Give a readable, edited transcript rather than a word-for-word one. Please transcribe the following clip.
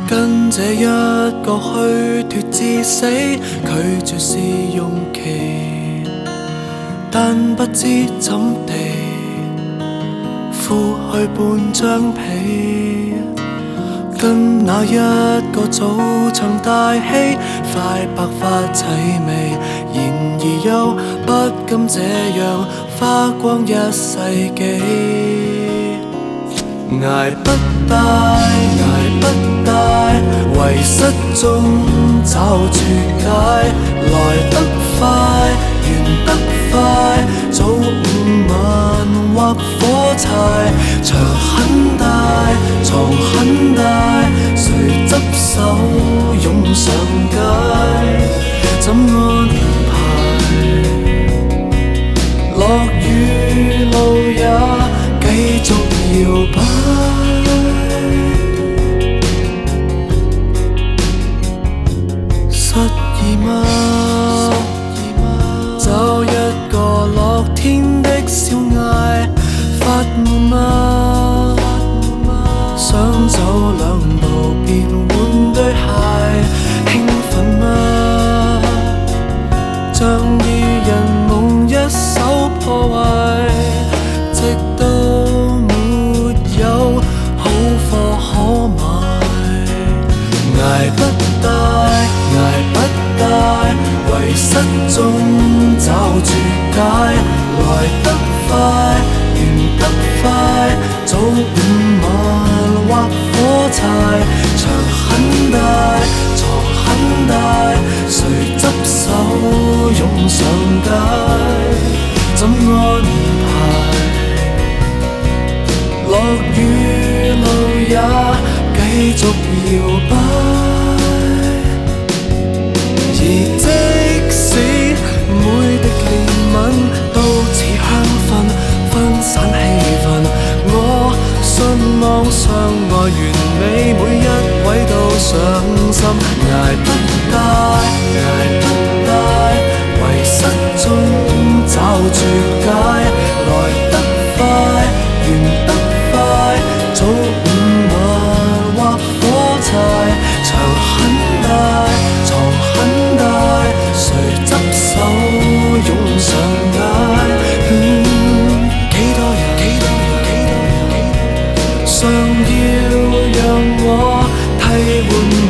跟這一個虛脫至死，拒絕試用期，但不知怎地敷去半張被，跟那一個早場大戲，快白髮齊眉，然而又不甘這樣花光一世紀。捱不大，捱不大，遺失中找絕解，來得快，完得快，早午晚或火柴，牆很大，床很大，誰執手湧上街，怎安排？落雨路也繼續搖擺，失意嗎？找一個樂天的小艾，發悶嗎？想走兩步便換對鞋，興奮嗎？像二人夢一手破壞，直到沒有好貨可買。捱不大，捱不大，遺失中找絕解，來得快，完得快，早午晚或火柴，牆很大，床很大，誰執手湧上街，怎安排？落雨路也繼續搖擺，而即使每滴憐憫都似香薰，分散氣氛。我信望相愛完美，每一位都上心。捱不大，捱不大，遺失中找絕解，來得快，完得快，早午晚或火柴，牆很大，床很大，誰執手湧上街？幾多人常要讓我替換。